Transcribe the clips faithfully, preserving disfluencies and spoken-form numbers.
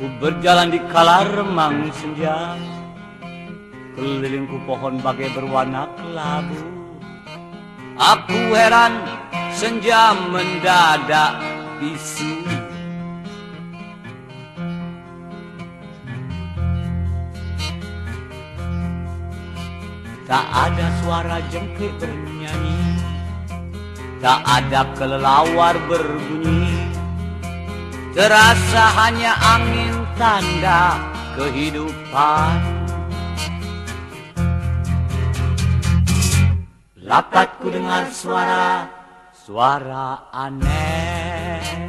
Ku berjalan di kala remang senja, kelilingku pohon bagai berwarna kelabu. Aku heran senja mendadak bisu. Tak ada suara jengkrik bernyanyi, tak ada kelelawar berbunyi. Terasa hanya angin tanda kehidupan. Lakat ku dengar suara, suara aneh,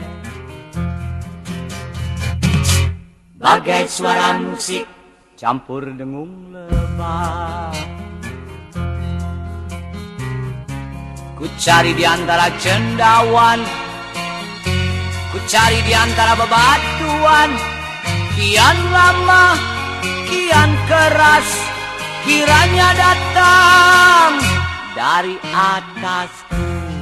bagai suara musik campur dengung lebah. Ku cari di antara cendawan, ku cari di antara bebatuan. Kian lama, kian keras, kiranya datang dari atasku.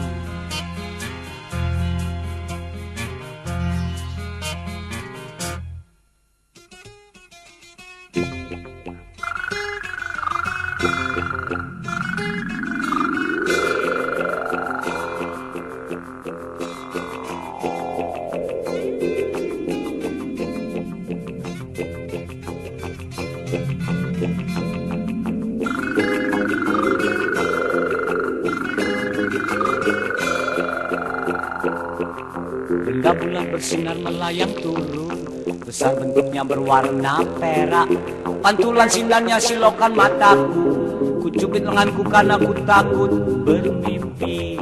Hingga bulan bersinar melayang turun, besar bentuknya berwarna perak. Pantulan sindannya silokan mataku, ku cubit lenganku karena ku takut bermimpi.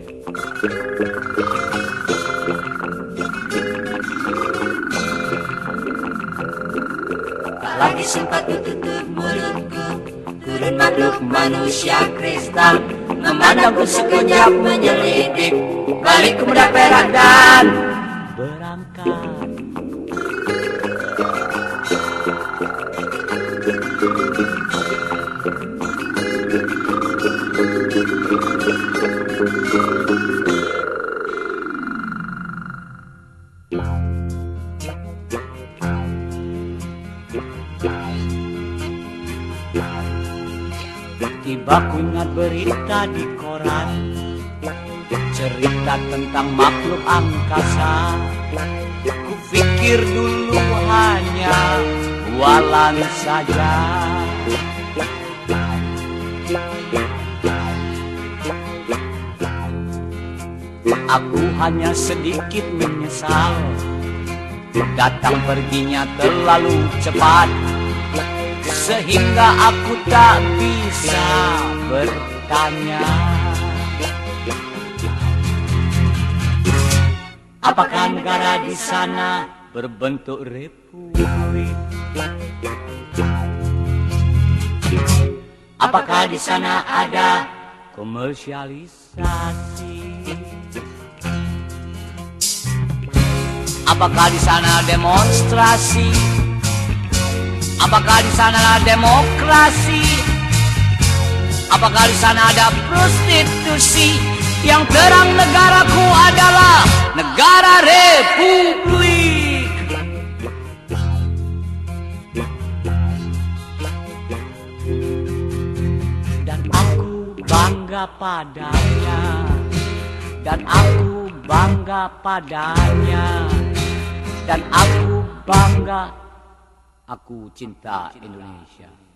Tak lagi sempat ku tutup mulutku, turun makhluk manusia kristal memandangku sekejap menyelidik. Balik ke muda perak dan berangkat. Tiba ku ingat berita di koran, cerita tentang makhluk angkasa. Ku pikir dulu hanya bualan saja. Aku hanya sedikit menyesal, datang perginya terlalu cepat, sehingga aku tak bisa bertanya. Apakah negara di sana berbentuk republik? Apakah di sana ada komersialisasi? Apakah di sana demonstrasi? Apakah di sana ada demokrasi? Apakah di sana ada prostitusi? Yang terang negaraku adalah negara republik. Dan aku bangga padanya, dan aku bangga padanya, dan aku bangga, aku cinta Indonesia.